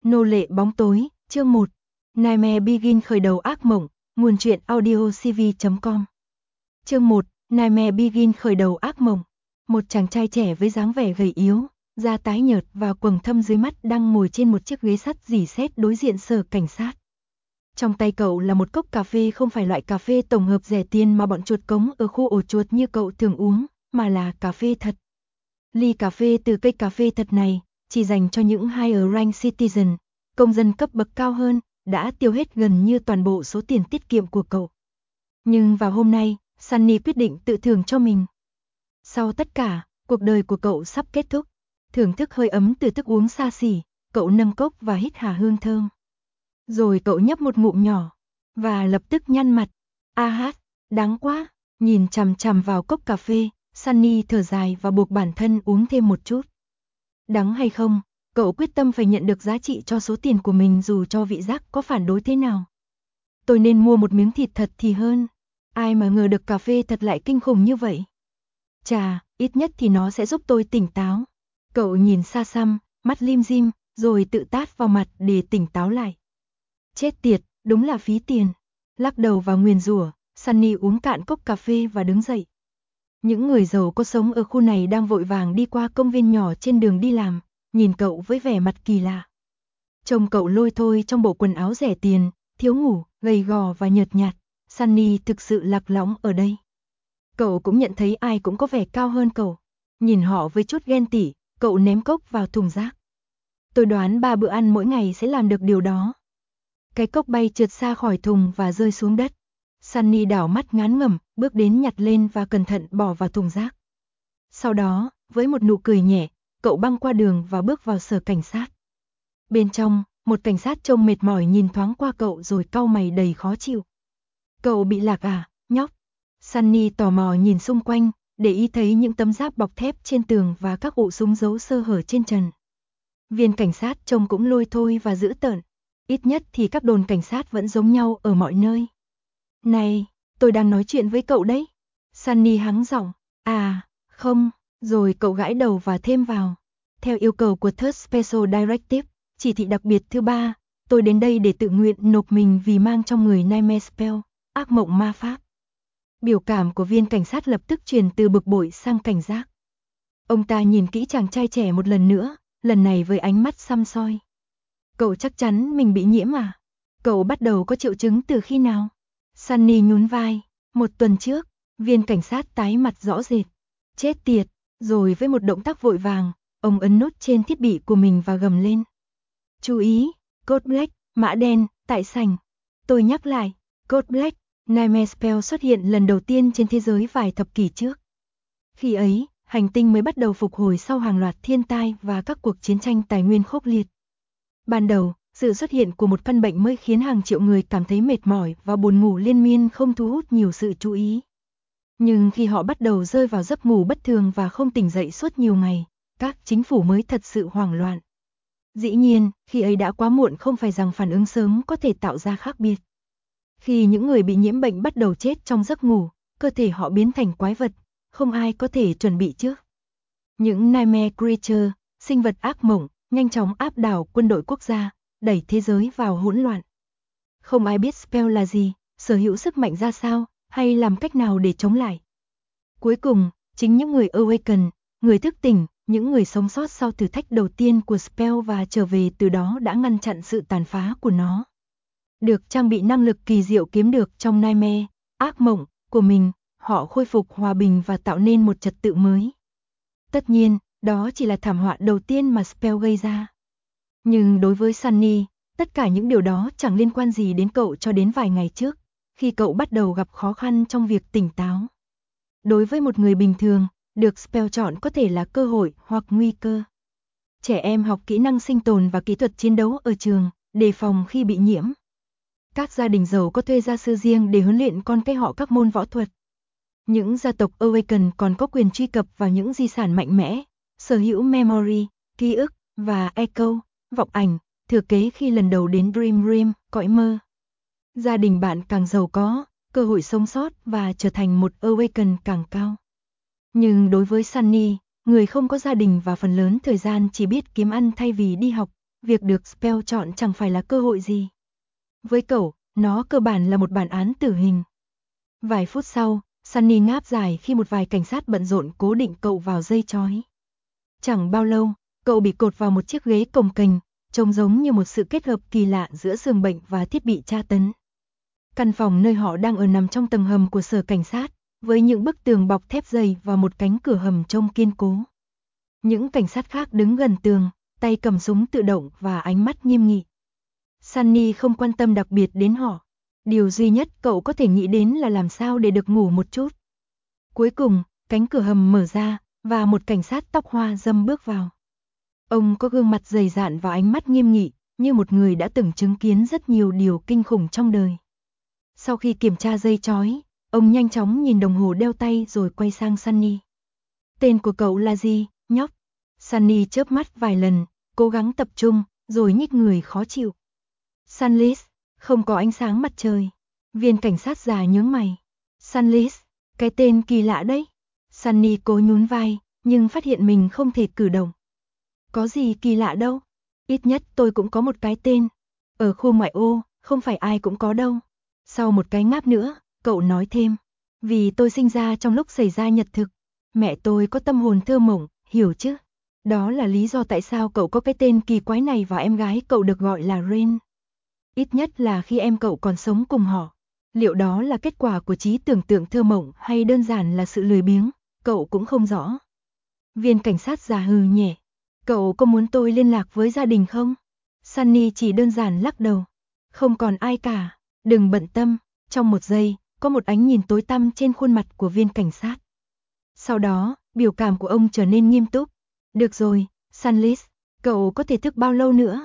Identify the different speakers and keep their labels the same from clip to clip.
Speaker 1: Nô lệ bóng tối, chương 1. Nightmare Begin khởi đầu ác mộng, nguồn truyện audiocv.com. Chương 1. Nightmare Begin khởi đầu ác mộng. Một chàng trai trẻ với dáng vẻ gầy yếu, da tái nhợt và quầng thâm dưới mắt đang ngồi trên một chiếc ghế sắt rỉ sét đối diện sở cảnh sát. Trong tay cậu là một cốc cà phê, không phải loại cà phê tổng hợp rẻ tiền mà bọn chuột cống ở khu ổ chuột như cậu thường uống, mà là cà phê thật. Ly cà phê từ cây cà phê thật này chỉ dành cho những higher rank citizen, công dân cấp bậc cao hơn, đã tiêu hết gần như toàn bộ số tiền tiết kiệm của cậu. Nhưng vào hôm nay, Sunny quyết định tự thưởng cho mình. Sau tất cả, cuộc đời của cậu sắp kết thúc. Thưởng thức hơi ấm từ thức uống xa xỉ, cậu nâng cốc và hít hà hương thơm. Rồi cậu nhấp một ngụm nhỏ, và lập tức nhăn mặt. Đáng quá. Nhìn chằm chằm vào cốc cà phê, Sunny thở dài và buộc bản thân uống thêm một chút. Đắng hay không, cậu quyết tâm phải nhận được giá trị cho số tiền của mình dù cho vị giác có phản đối thế nào. Tôi nên mua một miếng thịt thật thì hơn. Ai mà ngờ được cà phê thật lại kinh khủng như vậy. Chà, ít nhất thì nó sẽ giúp tôi tỉnh táo. Cậu nhìn xa xăm, mắt lim dim, rồi tự tát vào mặt để tỉnh táo lại. Chết tiệt, đúng là phí tiền. Lắc đầu và nguyền rủa, Sunny uống cạn cốc cà phê và đứng dậy. Những người giàu có sống ở khu này đang vội vàng đi qua công viên nhỏ trên đường đi làm, nhìn cậu với vẻ mặt kỳ lạ. Trông cậu lôi thôi trong bộ quần áo rẻ tiền, thiếu ngủ, gầy gò và nhợt nhạt. Sunny thực sự lạc lõng ở đây. Cậu cũng nhận thấy ai cũng có vẻ cao hơn cậu. Nhìn họ với chút ghen tị, cậu ném cốc vào thùng rác. Tôi đoán 3 bữa ăn mỗi ngày sẽ làm được điều đó. Cái cốc bay trượt xa khỏi thùng và rơi xuống đất. Sunny đảo mắt ngán ngẩm, bước đến nhặt lên và cẩn thận bỏ vào thùng rác. Sau đó, với một nụ cười nhẹ, cậu băng qua đường và bước vào sở cảnh sát. Bên trong, một cảnh sát trông mệt mỏi nhìn thoáng qua cậu rồi cau mày đầy khó chịu. Cậu bị lạc à, nhóc? Sunny tò mò nhìn xung quanh, để ý thấy những tấm giáp bọc thép trên tường và các ụ súng giấu sơ hở trên trần. Viên cảnh sát trông cũng lôi thôi và dữ tợn. Ít nhất thì các đồn cảnh sát vẫn giống nhau ở mọi nơi. Này, tôi đang nói chuyện với cậu đấy. Sunny hắng giọng. À, không, rồi cậu gãi đầu và thêm vào. Theo yêu cầu của Third Special Directive, chỉ thị đặc biệt thứ 3, tôi đến đây để tự nguyện nộp mình vì mang trong người Nightmare Spell, ác mộng ma pháp. Biểu cảm của viên cảnh sát lập tức chuyển từ bực bội sang cảnh giác. Ông ta nhìn kỹ chàng trai trẻ một lần nữa, lần này với ánh mắt săm soi. Cậu chắc chắn mình bị nhiễm à? Cậu bắt đầu có triệu chứng từ khi nào? Sunny nhún vai. 1 tuần trước. Viên cảnh sát tái mặt rõ rệt. Chết tiệt. Rồi với một động tác vội vàng, ông ấn nút trên thiết bị của mình và gầm lên. Chú ý, Code Black, mã đen, tại sảnh. Tôi nhắc lại, Code Black, Nightmare Spell xuất hiện lần đầu tiên trên thế giới vài thập kỷ trước. Khi ấy, hành tinh mới bắt đầu phục hồi sau hàng loạt thiên tai và các cuộc chiến tranh tài nguyên khốc liệt. Ban đầu, sự xuất hiện của một căn bệnh mới khiến hàng triệu người cảm thấy mệt mỏi và buồn ngủ liên miên không thu hút nhiều sự chú ý. Nhưng khi họ bắt đầu rơi vào giấc ngủ bất thường và không tỉnh dậy suốt nhiều ngày, các chính phủ mới thật sự hoảng loạn. Dĩ nhiên, khi ấy đã quá muộn, không phải rằng phản ứng sớm có thể tạo ra khác biệt. Khi những người bị nhiễm bệnh bắt đầu chết trong giấc ngủ, cơ thể họ biến thành quái vật, không ai có thể chuẩn bị trước. Những Nightmare Creature, sinh vật ác mộng, nhanh chóng áp đảo quân đội quốc gia, đẩy thế giới vào hỗn loạn. Không ai biết spell là gì, sở hữu sức mạnh ra sao, hay làm cách nào để chống lại. Cuối cùng, chính những người awaken, người thức tỉnh, những người sống sót sau thử thách đầu tiên của spell và trở về từ đó đã ngăn chặn sự tàn phá của nó. Được trang bị năng lực kỳ diệu kiếm được trong nightmare, ác mộng, của mình, họ khôi phục hòa bình và tạo nên một trật tự mới. Tất nhiên, đó chỉ là thảm họa đầu tiên mà spell gây ra. Nhưng đối với Sunny, tất cả những điều đó chẳng liên quan gì đến cậu cho đến vài ngày trước, khi cậu bắt đầu gặp khó khăn trong việc tỉnh táo. Đối với một người bình thường, được spell chọn có thể là cơ hội hoặc nguy cơ. Trẻ em học kỹ năng sinh tồn và kỹ thuật chiến đấu ở trường, đề phòng khi bị nhiễm. Các gia đình giàu có thuê gia sư riêng để huấn luyện con cái họ các môn võ thuật. Những gia tộc Awaken còn có quyền truy cập vào những di sản mạnh mẽ, sở hữu memory, ký ức, và echo, vọng ảnh, thừa kế khi lần đầu đến Dream Realm, cõi mơ. Gia đình bạn càng giàu có, cơ hội sống sót và trở thành một Awaken càng cao. Nhưng đối với Sunny, người không có gia đình và phần lớn thời gian chỉ biết kiếm ăn thay vì đi học, việc được Spell chọn chẳng phải là cơ hội gì. Với cậu, nó cơ bản là một bản án tử hình. Vài phút sau, Sunny ngáp dài khi một vài cảnh sát bận rộn cố định cậu vào dây chói. Chẳng bao lâu, cậu bị cột vào một chiếc ghế cồng kềnh, trông giống như một sự kết hợp kỳ lạ giữa giường bệnh và thiết bị tra tấn. Căn phòng nơi họ đang ở nằm trong tầng hầm của sở cảnh sát, với những bức tường bọc thép dày và một cánh cửa hầm trông kiên cố. Những cảnh sát khác đứng gần tường, tay cầm súng tự động và ánh mắt nghiêm nghị. Sunny không quan tâm đặc biệt đến họ. Điều duy nhất cậu có thể nghĩ đến là làm sao để được ngủ một chút. Cuối cùng, cánh cửa hầm mở ra, và một cảnh sát tóc hoa râm bước vào. Ông có gương mặt dày dạn và ánh mắt nghiêm nghị, như một người đã từng chứng kiến rất nhiều điều kinh khủng trong đời. Sau khi kiểm tra dây chói, ông nhanh chóng nhìn đồng hồ đeo tay rồi quay sang Sunny. Tên của cậu là gì, nhóc? Sunny chớp mắt vài lần, cố gắng tập trung, rồi nhích người khó chịu. Sunlis, không có ánh sáng mặt trời. Viên cảnh sát già nhướng mày. Sunlis, cái tên kỳ lạ đấy. Sunny cố nhún vai, nhưng phát hiện mình không thể cử động. Có gì kỳ lạ đâu. Ít nhất tôi cũng có một cái tên. Ở khu ngoại ô, không phải ai cũng có đâu. Sau một cái ngáp nữa, cậu nói thêm. Vì tôi sinh ra trong lúc xảy ra nhật thực. Mẹ tôi có tâm hồn thơ mộng, hiểu chứ? Đó là lý do tại sao cậu có cái tên kỳ quái này và em gái cậu được gọi là Rain. Ít nhất là khi em cậu còn sống cùng họ. Liệu đó là kết quả của trí tưởng tượng thơ mộng hay đơn giản là sự lười biếng, cậu cũng không rõ. Viên cảnh sát già hừ nhẹ. Cậu có muốn tôi liên lạc với gia đình không? Sunny chỉ đơn giản lắc đầu. Không còn ai cả, đừng bận tâm. Trong một giây, có một ánh nhìn tối tăm trên khuôn mặt của viên cảnh sát. Sau đó, biểu cảm của ông trở nên nghiêm túc. Được rồi, Sunlis, cậu có thể thức bao lâu nữa?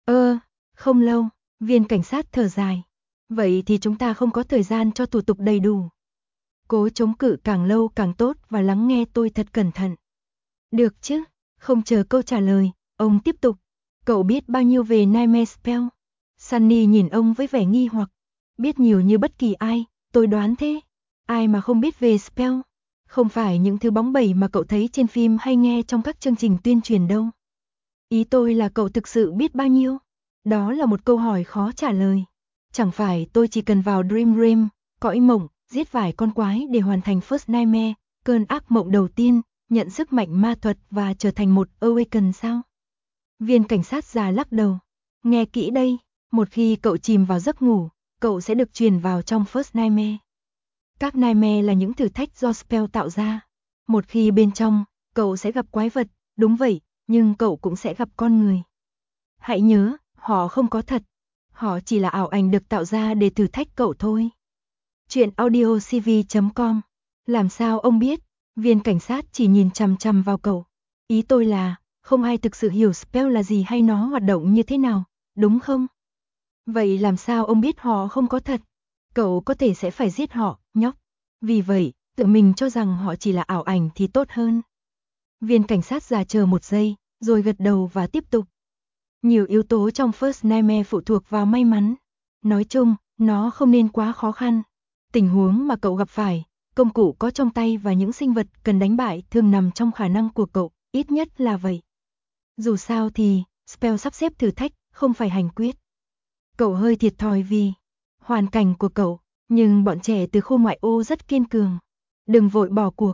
Speaker 1: Không lâu, viên cảnh sát thở dài. Vậy thì chúng ta không có thời gian cho thủ tục đầy đủ. Cố chống cự càng lâu càng tốt và lắng nghe tôi thật cẩn thận. Được chứ, không chờ câu trả lời, ông tiếp tục. Cậu biết bao nhiêu về Nightmare Spell? Sunny nhìn ông với vẻ nghi hoặc. Biết nhiều như bất kỳ ai, tôi đoán thế. Ai mà không biết về Spell? Không phải những thứ bóng bẩy mà cậu thấy trên phim hay nghe trong các chương trình tuyên truyền đâu. Ý tôi là cậu thực sự biết bao nhiêu? Đó là một câu hỏi khó trả lời. Chẳng phải tôi chỉ cần vào Dream Realm, cõi mộng, giết vài con quái để hoàn thành First Nightmare, cơn ác mộng đầu tiên, nhận sức mạnh ma thuật và trở thành một Awaken sao? Viên cảnh sát già lắc đầu. Nghe kỹ đây, một khi cậu chìm vào giấc ngủ, cậu sẽ được truyền vào trong First Nightmare. Các Nightmare là những thử thách do Spell tạo ra. Một khi bên trong, cậu sẽ gặp quái vật, đúng vậy, nhưng cậu cũng sẽ gặp con người. Hãy nhớ, họ không có thật. Họ chỉ là ảo ảnh được tạo ra để thử thách cậu thôi. Chuyện audiocv.com. Làm sao ông biết? Viên cảnh sát chỉ nhìn chằm chằm vào cậu. Ý tôi là, không ai thực sự hiểu Spell là gì hay nó hoạt động như thế nào, đúng không? Vậy làm sao ông biết họ không có thật? Cậu có thể sẽ phải giết họ, nhóc. Vì vậy, tự mình cho rằng họ chỉ là ảo ảnh thì tốt hơn. Viên cảnh sát già chờ một giây, rồi gật đầu và tiếp tục. Nhiều yếu tố trong First Nightmare phụ thuộc vào may mắn. Nói chung, nó không nên quá khó khăn. Tình huống mà cậu gặp phải, công cụ có trong tay và những sinh vật cần đánh bại thường nằm trong khả năng của cậu, ít nhất là vậy. Dù sao thì, Spell sắp xếp thử thách, không phải hành quyết. Cậu hơi thiệt thòi vì hoàn cảnh của cậu, nhưng bọn trẻ từ khu ngoại ô rất kiên cường. Đừng vội bỏ cuộc.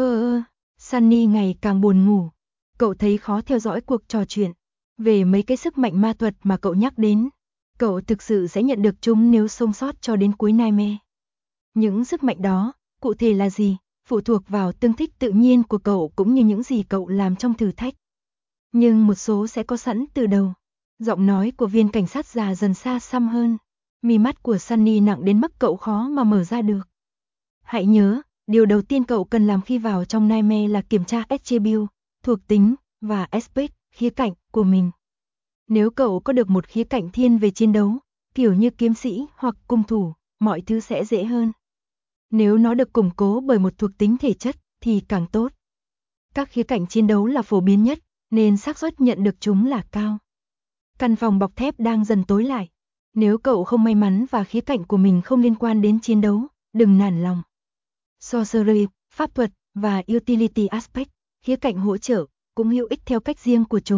Speaker 1: Sunny ngày càng buồn ngủ. Cậu thấy khó theo dõi cuộc trò chuyện. Về mấy cái sức mạnh ma thuật mà cậu nhắc đến, cậu thực sự sẽ nhận được chúng nếu sống sót cho đến cuối Nightmare. Những sức mạnh đó, cụ thể là gì, phụ thuộc vào tương thích tự nhiên của cậu cũng như những gì cậu làm trong thử thách. Nhưng một số sẽ có sẵn từ đầu. Giọng nói của viên cảnh sát già dần xa xăm hơn. Mí mắt của Sunny nặng đến mức cậu khó mà mở ra được. Hãy nhớ, điều đầu tiên cậu cần làm khi vào trong Nightmare là kiểm tra attribute, thuộc tính, và aspect, khía cạnh của mình. Nếu cậu có được một khía cạnh thiên về chiến đấu, kiểu như kiếm sĩ hoặc cung thủ, mọi thứ sẽ dễ hơn. Nếu nó được củng cố bởi một thuộc tính thể chất, thì càng tốt. Các khía cạnh chiến đấu là phổ biến nhất, nên xác suất nhận được chúng là cao. Căn phòng bọc thép đang dần tối lại. Nếu cậu không may mắn và khía cạnh của mình không liên quan đến chiến đấu, đừng nản lòng. Sorcery, pháp thuật và utility aspect, khía cạnh hỗ trợ, cũng hữu ích theo cách riêng của chúng.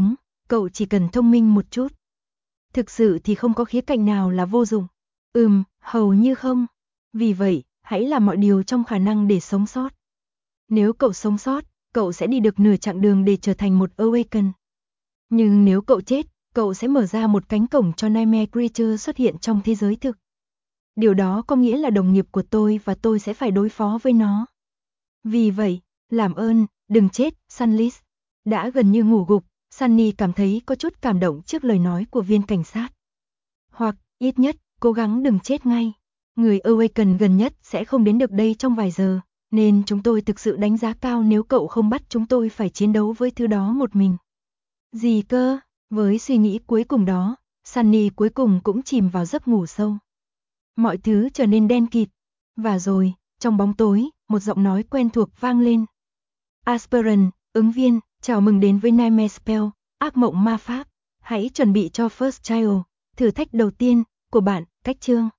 Speaker 1: cậu chỉ cần thông minh một chút. Thực sự thì không có khía cạnh nào là vô dụng. Hầu như không. Vì vậy, hãy làm mọi điều trong khả năng để sống sót. Nếu cậu sống sót, cậu sẽ đi được nửa chặng đường để trở thành một Awaken. Nhưng nếu cậu chết, cậu sẽ mở ra một cánh cổng cho Nightmare Creature xuất hiện trong thế giới thực. Điều đó có nghĩa là đồng nghiệp của tôi và tôi sẽ phải đối phó với nó. Vì vậy, làm ơn, đừng chết, Sunless. Đã gần như ngủ gục, Sunny cảm thấy có chút cảm động trước lời nói của viên cảnh sát. Hoặc, ít nhất, cố gắng đừng chết ngay. Người Awaken gần nhất sẽ không đến được đây trong vài giờ, nên chúng tôi thực sự đánh giá cao nếu cậu không bắt chúng tôi phải chiến đấu với thứ đó một mình. Gì cơ? Với suy nghĩ cuối cùng đó, Sunny cuối cùng cũng chìm vào giấc ngủ sâu. Mọi thứ trở nên đen kịt. Và rồi, trong bóng tối, một giọng nói quen thuộc vang lên. Aspirant, ứng viên, chào mừng đến với Nightmare Spell, ác mộng ma pháp. Hãy chuẩn bị cho First Trial, thử thách đầu tiên của bạn, cách chương.